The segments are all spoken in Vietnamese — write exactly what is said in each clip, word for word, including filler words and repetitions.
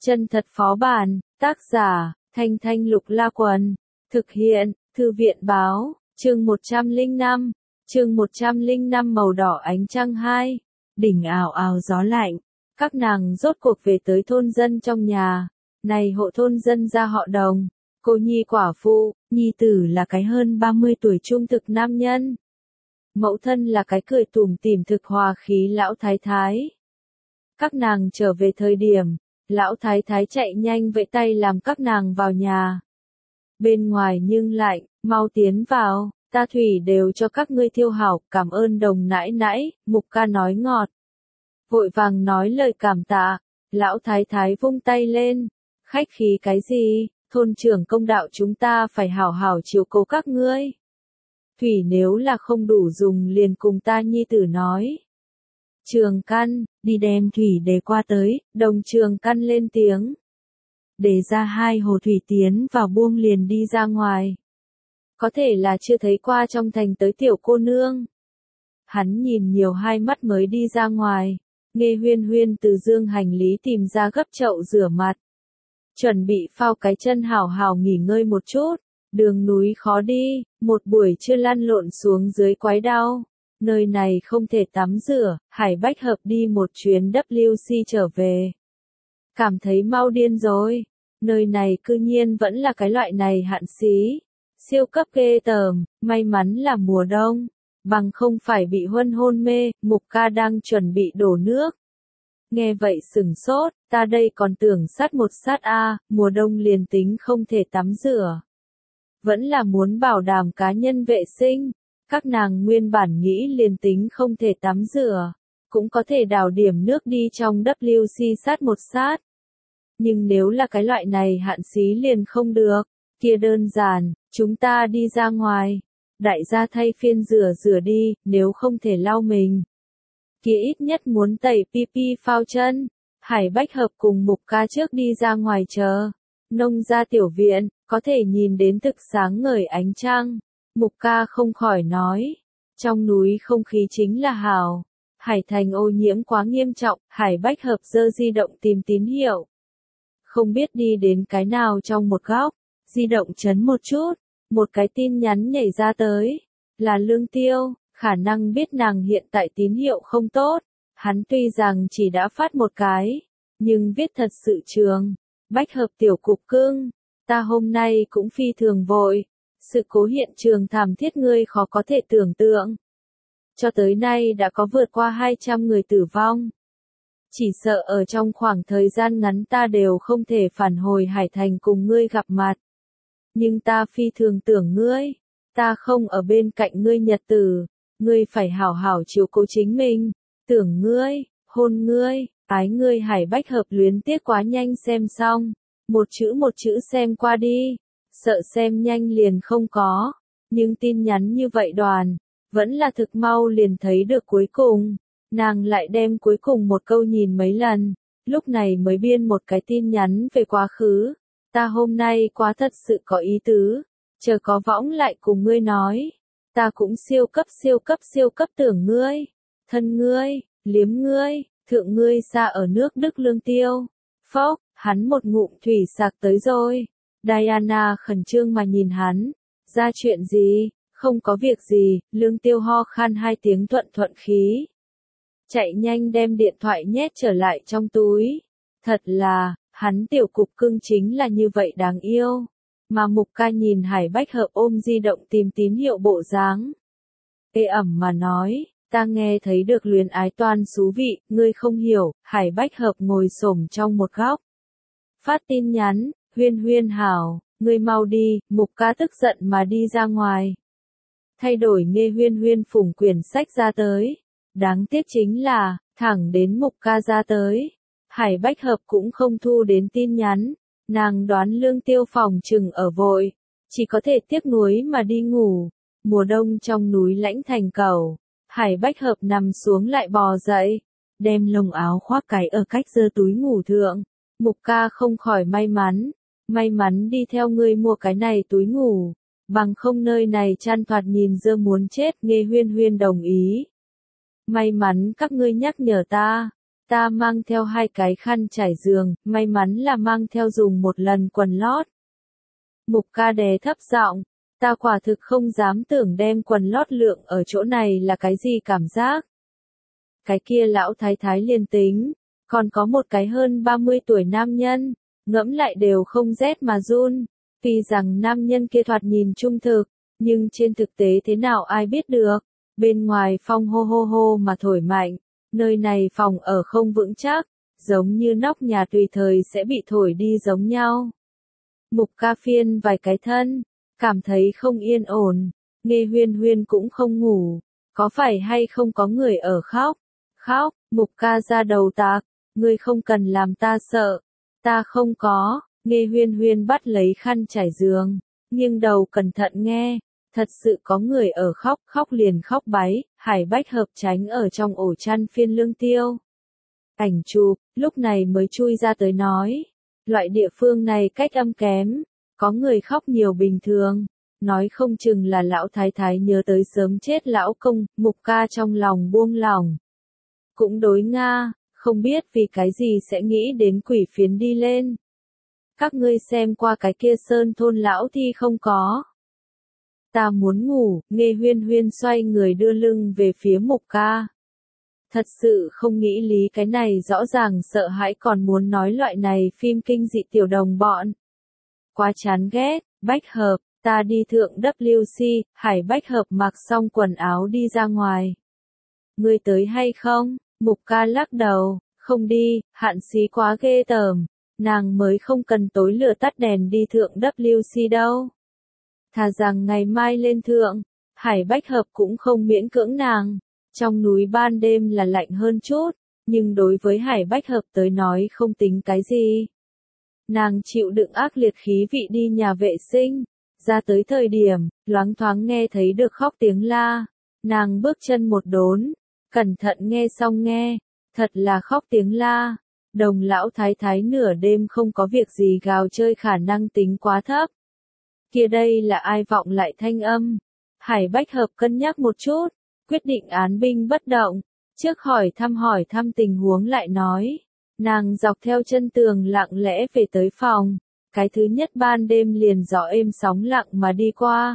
Chân thật phó bản, tác giả, Thanh Thanh Lục La Quần, thực hiện, Thư viện báo, chương một trăm lẻ năm, chương một trăm lẻ năm màu đỏ ánh trăng hai, đỉnh ào ào gió lạnh, các nàng rốt cuộc về tới thôn dân trong nhà, này hộ thôn dân gia họ Đồng, cô nhi quả phụ, nhi tử là cái hơn ba mươi tuổi trung thực nam nhân. Mẫu thân là cái cười tủm tỉm thực hòa khí lão thái thái. Các nàng trở về thời điểm, lão thái thái chạy nhanh vẫy tay làm các nàng vào nhà. Bên ngoài nhưng lạnh, mau tiến vào, ta thủy đều cho các ngươi thiêu hảo, cảm ơn Đồng nãi nãi, Mục ca nói ngọt. Vội vàng nói lời cảm tạ, lão thái thái vung tay lên, khách khí cái gì, thôn trưởng công đạo chúng ta phải hảo hảo chiếu cố các ngươi. Thủy nếu là không đủ dùng liền cùng ta nhi tử nói. Trường Căn, đi đem thủy để qua tới, Đồng Trường Căn lên tiếng. Để ra hai hồ thủy tiến vào buông liền đi ra ngoài. Có thể là chưa thấy qua trong thành tới tiểu cô nương. Hắn nhìn nhiều hai mắt mới đi ra ngoài, Nghe Huyên Huyên từ dương hành lý tìm ra gấp chậu rửa mặt. Chuẩn bị phao cái chân hảo hảo nghỉ ngơi một chút, đường núi khó đi, một buổi trưa lăn lộn xuống dưới quái đau. Nơi này không thể tắm rửa, Hải Bách Hợp đi một chuyến W C trở về. Cảm thấy mau điên rồi, nơi này cư nhiên vẫn là cái loại này hạn xí, siêu cấp ghê tởm, may mắn là mùa đông, bằng không phải bị huân hôn mê, Mục ca đang chuẩn bị đổ nước. Nghe vậy sửng sốt, ta đây còn tưởng sát một sát a, mùa đông liền tính không thể tắm rửa. Vẫn là muốn bảo đảm cá nhân vệ sinh. Các nàng nguyên bản nghĩ liền tính không thể tắm rửa, cũng có thể đào điểm nước đi trong W C sát một sát. Nhưng nếu là cái loại này hạn xí liền không được, kia đơn giản, chúng ta đi ra ngoài, đại gia thay phiên rửa rửa đi, nếu không thể lau mình. Kia ít nhất muốn tẩy pi pi phao chân, Hải Bách Hợp cùng Mục ca trước đi ra ngoài chờ. Nông gia tiểu viện, có thể nhìn đến thực sáng ngời ánh trăng. Mục ca không khỏi nói, trong núi không khí chính là hào, Hải thành ô nhiễm quá nghiêm trọng, Hải Bách Hợp giơ di động tìm tín hiệu. Không biết đi đến cái nào trong một góc, di động chấn một chút, một cái tin nhắn nhảy ra tới, là Lương Tiêu, khả năng biết nàng hiện tại tín hiệu không tốt, hắn tuy rằng chỉ đã phát một cái, nhưng viết thật sự trường, Bách Hợp tiểu cục cưng, ta hôm nay cũng phi thường vội. Sự cố hiện trường thảm thiết ngươi khó có thể tưởng tượng. Cho tới nay đã có vượt qua hai trăm người tử vong. Chỉ sợ ở trong khoảng thời gian ngắn ta đều không thể phản hồi Hải Thành cùng ngươi gặp mặt. Nhưng ta phi thường tưởng ngươi, ta không ở bên cạnh ngươi nhật tử, ngươi phải hảo hảo chiếu cố chính mình, tưởng ngươi, hôn ngươi, ái ngươi. Hải Bách Hợp luyến tiếc quá nhanh xem xong, một chữ một chữ xem qua đi. Sợ xem nhanh liền không có, nhưng tin nhắn như vậy đoàn, vẫn là thực mau liền thấy được cuối cùng, nàng lại đem cuối cùng một câu nhìn mấy lần, lúc này mới biên một cái tin nhắn về quá khứ, ta hôm nay quá thật sự có ý tứ, chờ có võng lại cùng ngươi nói, ta cũng siêu cấp siêu cấp siêu cấp tưởng ngươi, thân ngươi, liếm ngươi, thượng ngươi xa ở nước Đức Lương Tiêu, phốc, hắn một ngụm thủy sạc tới rồi. Diana khẩn trương mà nhìn hắn, ra chuyện gì, không có việc gì, Lương Tiêu ho khan hai tiếng thuận thuận khí. Chạy nhanh đem điện thoại nhét trở lại trong túi. Thật là, hắn tiểu cục cưng chính là như vậy đáng yêu. Mà Mục ca nhìn Hải Bách Hợp ôm di động tìm tín hiệu bộ dáng. Ê ẩm mà nói, ta nghe thấy được luyến ái toan xú vị, ngươi không hiểu, Hải Bách Hợp ngồi xổm trong một góc. Phát tin nhắn. Huyên Huyên hảo, ngươi mau đi, Mục ca tức giận mà đi ra ngoài. Thay đổi Nghe Huyên Huyên phủng quyển sách ra tới. Đáng tiếc chính là, thẳng đến Mục ca ra tới. Hải Bách Hợp cũng không thu đến tin nhắn, nàng đoán Lương Tiêu phòng chừng ở vội, chỉ có thể tiếc nuối mà đi ngủ. Mùa đông trong núi lãnh thành cầu, Hải Bách Hợp nằm xuống lại bò dậy, đem lồng áo khoác cái ở cách giơ túi ngủ thượng. Mục ca không khỏi may mắn. May mắn đi theo ngươi mua cái này túi ngủ, bằng không nơi này chăn thoạt nhìn dơ muốn chết. Nghe Huyên Huyên đồng ý. May mắn các ngươi nhắc nhở ta, Ta mang theo hai cái khăn trải giường, may mắn là mang theo dùng một lần quần lót. Mục ca đè thấp giọng, ta quả thực không dám tưởng đem quần lót lượng ở chỗ này là cái gì cảm giác. Cái kia lão thái thái liền tính, còn có một cái hơn ba mươi tuổi nam nhân, ngẫm lại đều không rét mà run. Tuy rằng nam nhân kia thoạt nhìn trung thực, nhưng trên thực tế thế nào ai biết được, bên ngoài phong hô hô hô mà thổi mạnh, nơi này phòng ở không vững chắc, giống như nóc nhà tùy thời sẽ bị thổi đi giống nhau. Mục ca phiên vài cái thân, cảm thấy không yên ổn, Nghe Huyên Huyên cũng không ngủ, có phải hay không có người ở khóc, khóc, Mục ca ra đầu tạc, ngươi không cần làm ta sợ, ta không có, Nghe Huyên Huyên bắt lấy khăn trải giường, nghiêng đầu cẩn thận nghe, thật sự có người ở khóc, khóc liền khóc báy, Hải Bách Hợp tránh ở trong ổ chăn phiên lương tiêu. Ảnh chụp, lúc này mới chui ra tới nói, loại địa phương này cách âm kém, có người khóc nhiều bình thường, nói không chừng là lão thái thái nhớ tới sớm chết lão công, Mục ca trong lòng buông lòng. Cũng đối Nga, không biết vì cái gì sẽ nghĩ đến quỷ phiến đi lên. Các ngươi xem qua cái kia sơn thôn lão thi không có. Ta muốn ngủ, Nghe Huyên Huyên xoay người đưa lưng về phía Mục ca. Thật sự không nghĩ lý cái này rõ ràng sợ hãi còn muốn nói loại này phim kinh dị tiểu đồng bọn. Quá chán ghét, Bách Hợp, ta đi thượng W C, Hải Bách Hợp mặc xong quần áo đi ra ngoài. Ngươi tới hay không? Mục ca lắc đầu, không đi, Hạn Xí quá ghê tởm, nàng mới không cần tối lửa tắt đèn đi thượng W C đâu. Thà rằng ngày mai lên thượng, Hải Bách Hợp cũng không miễn cưỡng nàng. Trong núi ban đêm là lạnh hơn chút, nhưng đối với Hải Bách Hợp tới nói không tính cái gì. Nàng chịu đựng ác liệt khí vị đi nhà vệ sinh, ra tới thời điểm, loáng thoáng nghe thấy được khóc tiếng la. Nàng bước chân một đốn, cẩn thận nghe xong nghe, thật là khóc tiếng la. Đồng lão thái thái nửa đêm không có việc gì gào chơi khả năng tính quá thấp. Kia đây là ai vọng lại thanh âm? Hải Bách Hợp cân nhắc một chút, quyết định án binh bất động, trước hỏi thăm hỏi thăm tình huống lại nói. Nàng dọc theo chân tường lặng lẽ về tới phòng, cái thứ nhất ban đêm liền gió êm sóng lặng mà đi qua.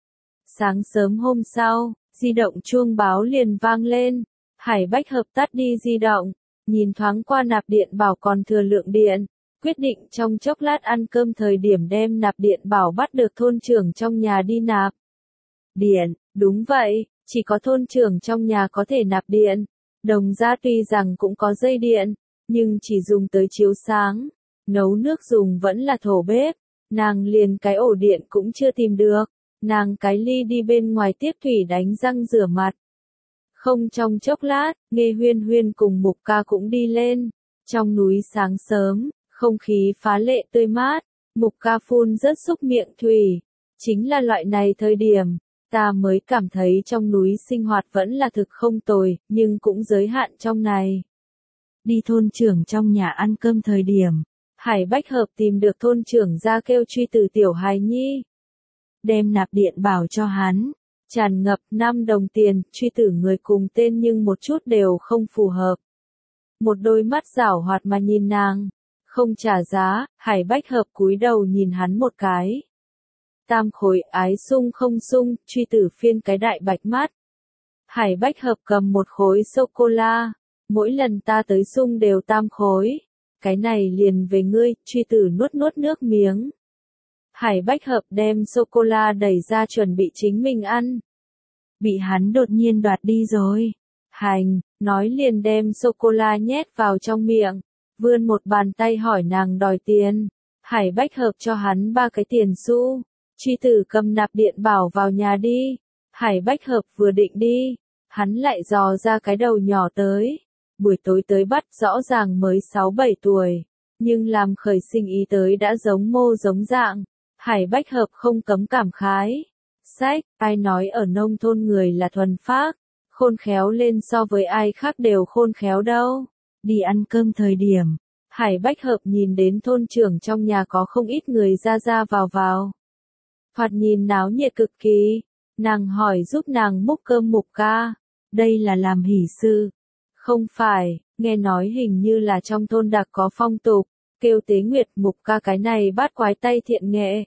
Sáng sớm hôm sau, di động chuông báo liền vang lên, Hải Bách Hợp tắt đi di động, nhìn thoáng qua nạp điện bảo còn thừa lượng điện, quyết định trong chốc lát ăn cơm thời điểm đem nạp điện bảo bắt được thôn trưởng trong nhà đi nạp điện. Đúng vậy, chỉ có thôn trưởng trong nhà có thể nạp điện. Đồng gia tuy rằng cũng có dây điện, nhưng chỉ dùng tới chiếu sáng, nấu nước dùng vẫn là thổ bếp. Nàng liền cái ổ điện cũng chưa tìm được, nàng cái ly đi bên ngoài tiếp thủy đánh răng rửa mặt. Không trong chốc lát, Nghe Huyên Huyên cùng Mục ca cũng đi lên. Trong núi sáng sớm, không khí phá lệ tươi mát, Mục ca phun rất xúc miệng thủy. Chính là loại này thời điểm, ta mới cảm thấy trong núi sinh hoạt vẫn là thực không tồi, nhưng cũng giới hạn trong này. Đi thôn trưởng trong nhà ăn cơm thời điểm, Hải Bách Hợp tìm được thôn trưởng ra kêu truy từ tiểu hài nhi. Đem nạp điện bảo cho hắn, tràn ngập năm đồng tiền, truy tử người cùng tên nhưng một chút đều không phù hợp. Một đôi mắt giảo hoạt mà nhìn nàng, không trả giá, Hải Bách Hợp cúi đầu nhìn hắn một cái. Tam khối ái sung không sung, truy tử phiên cái đại bạch mắt. Hải Bách Hợp cầm một khối sô-cô-la, mỗi lần ta tới sung đều tam khối. Cái này liền về ngươi, truy tử nuốt nuốt nước miếng. Hải Bách Hợp đem sô-cô-la đẩy ra chuẩn bị chính mình ăn. Bị hắn đột nhiên đoạt đi rồi. Hành, nói liền đem sô-cô-la nhét vào trong miệng, vươn một bàn tay hỏi nàng đòi tiền. Hải Bách Hợp cho hắn ba cái tiền xu. Truy tử cầm nạp điện bảo vào nhà đi. Hải Bách Hợp vừa định đi, hắn lại dò ra cái đầu nhỏ tới. Buổi tối tới bắt rõ ràng mới sáu bảy tuổi, nhưng làm khởi sinh ý tới đã giống mô giống dạng. Hải Bách Hợp không cấm cảm khái. Sách, ai nói ở nông thôn người là thuần phác, khôn khéo lên so với ai khác đều khôn khéo đâu. Đi ăn cơm thời điểm, Hải Bách Hợp nhìn đến thôn trưởng trong nhà có không ít người ra ra vào vào. Thoạt nhìn náo nhiệt cực kỳ, nàng hỏi giúp nàng múc cơm Mục ca, đây là làm hỷ sự. Không phải, nghe nói hình như là trong thôn đặc có phong tục, kêu tế nguyệt. Mục ca cái này bát quái tay thiện nghệ.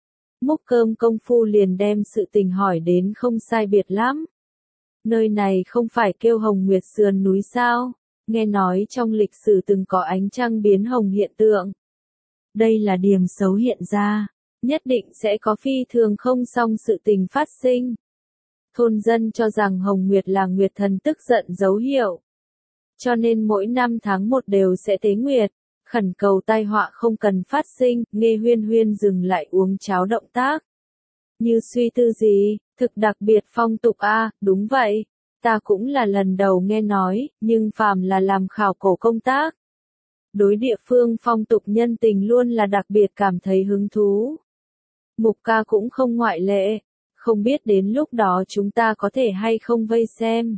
Múc cơm công phu liền đem sự tình hỏi đến không sai biệt lắm. Nơi này không phải kêu Hồng Nguyệt sườn núi sao? Nghe nói trong lịch sử từng có ánh trăng biến hồng hiện tượng. Đây là điểm xấu hiện ra, nhất định sẽ có phi thường không xong sự tình phát sinh. Thôn dân cho rằng Hồng Nguyệt là Nguyệt thần tức giận dấu hiệu. Cho nên mỗi năm tháng một đều sẽ tế nguyệt, khẩn cầu tai họa không cần phát sinh. Nghe Huyên Huyên dừng lại uống cháo động tác. Như suy tư gì, thực đặc biệt phong tục a, à, đúng vậy. Ta cũng là lần đầu nghe nói, nhưng phàm là làm khảo cổ công tác. Đối địa phương phong tục nhân tình luôn là đặc biệt cảm thấy hứng thú. Mục ca cũng không ngoại lệ, không biết đến lúc đó chúng ta có thể hay không vây xem.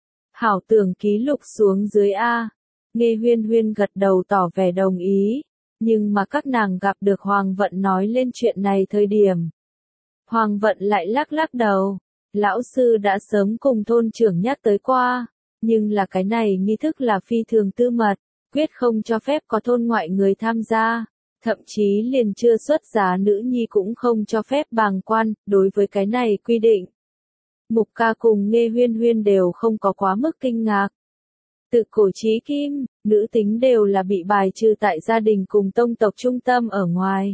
Hảo tưởng ký lục xuống dưới A. Nghe Huyên Huyên gật đầu tỏ vẻ đồng ý, nhưng mà các nàng gặp được Hoàng Vận nói lên chuyện này thời điểm. Hoàng Vận lại lắc lắc đầu. Lão sư đã sớm cùng thôn trưởng nhắc tới qua, nhưng là cái này nghi thức là phi thường tư mật, quyết không cho phép có thôn ngoại người tham gia, thậm chí liền chưa xuất giá nữ nhi cũng không cho phép bàng quan. Đối với cái này quy định, Mục ca cùng Nghe Huyên Huyên đều không có quá mức kinh ngạc. Tự cổ chí kim, nữ tính đều là bị bài trừ tại gia đình cùng tông tộc trung tâm ở ngoài.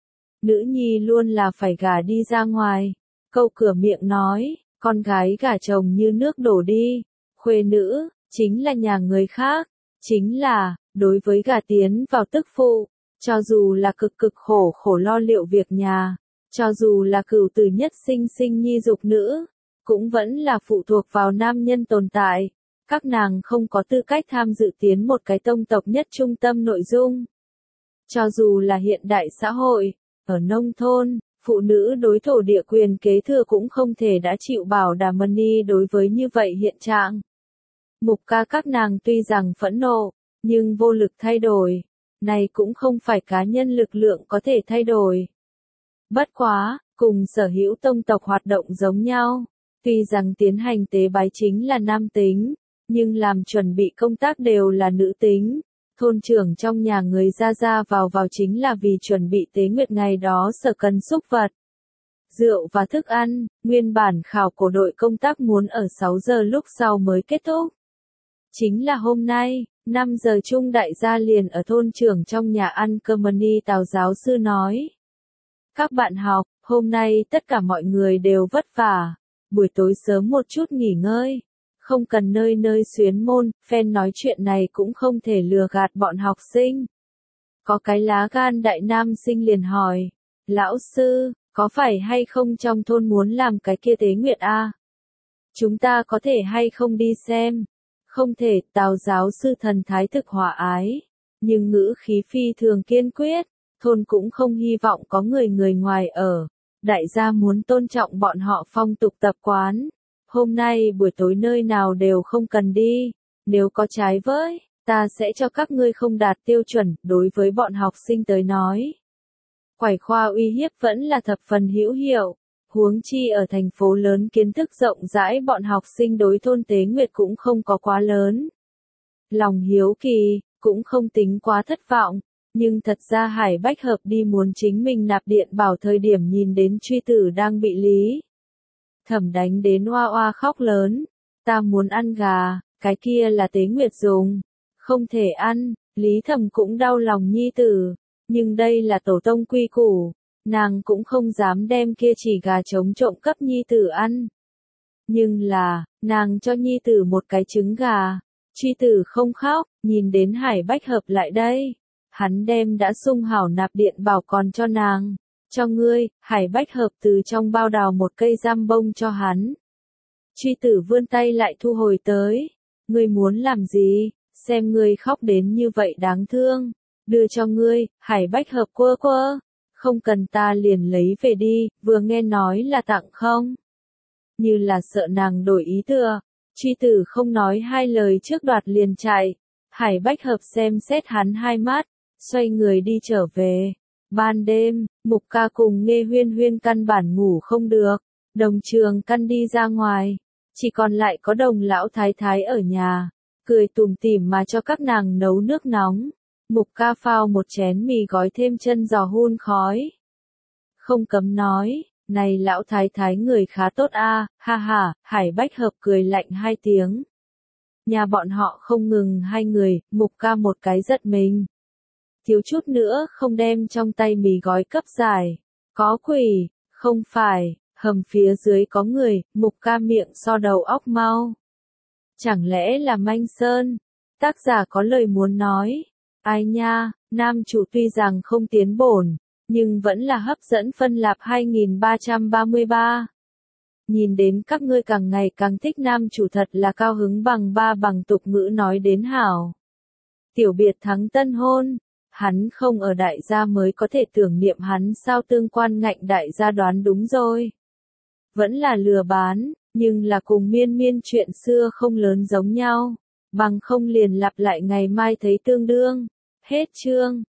Nữ nhi luôn là phải gả đi ra ngoài. Câu cửa miệng nói, con gái gả chồng như nước đổ đi, khuê nữ, chính là nhà người khác, chính là, đối với gả tiến vào tức phụ, cho dù là cực cực khổ khổ lo liệu việc nhà, cho dù là cửu tử nhất sinh sinh nhi dục nữ, cũng vẫn là phụ thuộc vào nam nhân tồn tại, các nàng không có tư cách tham dự tiến một cái tông tộc nhất trung tâm nội dung. Cho dù là hiện đại xã hội, ở nông thôn, phụ nữ đối thổ địa quyền kế thừa cũng không thể đã chịu bảo đảm money đối với như vậy hiện trạng. Mục ca các nàng tuy rằng phẫn nộ, nhưng vô lực thay đổi. Này cũng không phải cá nhân lực lượng có thể thay đổi. Bất quá, cùng sở hữu tông tộc hoạt động giống nhau. Tuy rằng tiến hành tế bái chính là nam tính, nhưng làm chuẩn bị công tác đều là nữ tính. Thôn trưởng trong nhà người ra ra vào vào chính là vì chuẩn bị tế nguyệt ngày đó sở cần xúc vật. Rượu và thức ăn, nguyên bản khảo cổ đội công tác muốn ở sáu giờ lúc sau mới kết thúc. Chính là hôm nay, năm giờ chung đại gia liền ở thôn trưởng trong nhà ăn cơm money. Tào giáo sư nói. Các bạn học, hôm nay tất cả mọi người đều vất vả, buổi tối sớm một chút nghỉ ngơi. Không cần nơi nơi xuyến môn, phen nói chuyện này cũng không thể lừa gạt bọn học sinh. Có cái lá gan đại nam sinh liền hỏi, lão sư, có phải hay không trong thôn muốn làm cái kia tế nguyệt a? Chúng ta có thể hay không đi xem? Không thể. Tào giáo sư thần thái thực hòa ái, nhưng ngữ khí phi thường kiên quyết, thôn cũng không hy vọng có người người ngoài ở. Đại gia muốn tôn trọng bọn họ phong tục tập quán. Hôm nay buổi tối nơi nào đều không cần đi, nếu có trái với, ta sẽ cho các ngươi không đạt tiêu chuẩn. Đối với bọn học sinh tới nói, quải khoa uy hiếp vẫn là thập phần hữu hiệu, huống chi ở thành phố lớn kiến thức rộng rãi, bọn học sinh đối thôn tế nguyệt cũng không có quá lớn. Lòng hiếu kỳ, cũng không tính quá thất vọng, nhưng thật ra Hải Bách Hợp đi muốn chính mình nạp điện bảo thời điểm nhìn đến truy tử đang bị Lý Thẩm đánh đến oa oa khóc lớn. Ta muốn ăn gà, cái kia là tế nguyệt dùng, không thể ăn. Lý Thẩm cũng đau lòng nhi tử, nhưng đây là tổ tông quy củ, nàng cũng không dám đem kia chỉ gà trống trộm cấp nhi tử ăn. Nhưng là, nàng cho nhi tử một cái trứng gà, truy tử không khóc. Nhìn đến Hải Bách Hợp lại đây, hắn đem đã sung hảo nạp điện bảo còn cho nàng. Cho ngươi. Hải Bách Hợp từ trong bao đào một cây giam bông cho hắn. Truy tử vươn tay lại thu hồi tới. Ngươi muốn làm gì? Xem ngươi khóc đến như vậy đáng thương. Đưa cho ngươi. Hải Bách Hợp quơ quơ. Không cần, ta liền lấy về đi, vừa nghe nói là tặng không? Như là sợ nàng đổi ý thừa. Truy tử không nói hai lời trước đoạt liền chạy. Hải Bách Hợp xem xét hắn hai mắt, xoay người đi trở về. Ban đêm, Mục ca cùng Nghe Huyên Huyên căn bản ngủ không được, đồng trường căn đi ra ngoài, chỉ còn lại có Đồng lão thái thái ở nhà. cười tủm tỉm mà cho các nàng nấu nước nóng. Mục Ca phao một chén mì gói thêm chân giò hun khói. Không cấm nói, này lão thái thái người khá tốt a, ha ha, Hải Bách Hợp cười lạnh hai tiếng. Nhà bọn họ không ngừng hai người, Mục Ca một cái giật mình. Thiếu chút nữa không đem trong tay mì gói cấp giải. Có quỷ, không phải, hầm phía dưới có người, Mục Ca miệng so đầu óc mau. Chẳng lẽ là Manh Sơn? Tác giả có lời muốn nói. Ai nha, nam chủ tuy rằng không tiến bổn, nhưng vẫn là hấp dẫn phân lạp hai nghìn ba trăm ba mươi ba. Nhìn đến các ngươi càng ngày càng thích nam chủ thật là cao hứng bằng ba bằng tục ngữ nói đến hảo. Tiểu biệt thắng tân hôn, hắn không ở đại gia mới có thể tưởng niệm hắn sao tương quan ngạnh đại gia đoán đúng rồi. Vẫn là lừa bán, nhưng là cùng miên miên chuyện xưa không lớn giống nhau, bằng không liền lặp lại ngày mai thấy tương đương. Hết chương.